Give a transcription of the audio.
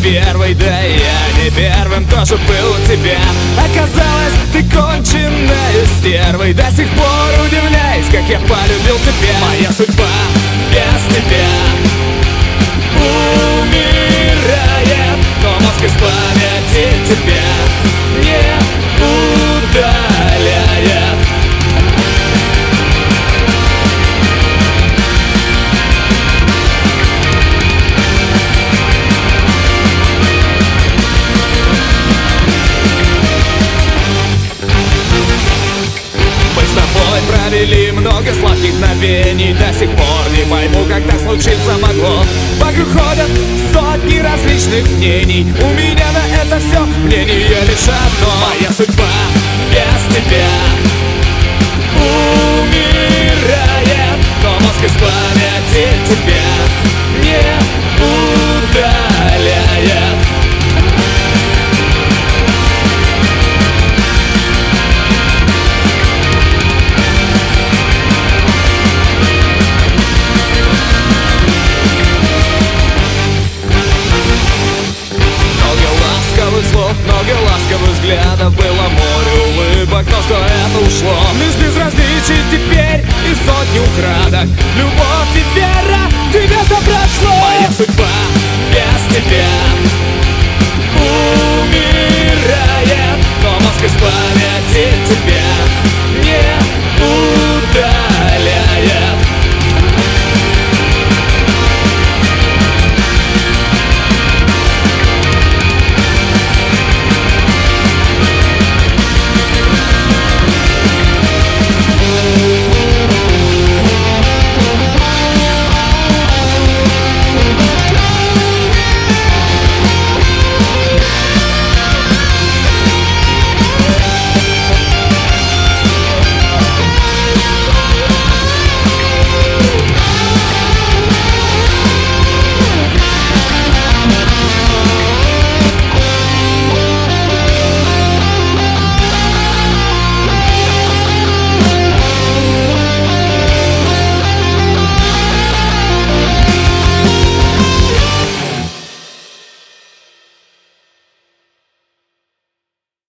первый, да и я не первым тоже был у тебя. Оказалось, ты конченная стервой. До сих пор удивляюсь, как я полюбил тебя. Моя судьба без тебя умирает, но мозг из памяти тебя не удаляет. Провели много сладких мгновений. До сих пор не пойму, как так случиться могло. Вокруг ходят сотни различных мнений. У меня на это все мнение лишь одно. Моя судьба без тебя умирает, но мозг из памяти тебя не удаляет. Слов, много ласковых взглядов, было море улыбок, но все это ушло. Лишь безразличие теперь и сотни украдок. Любовь и вера, тебя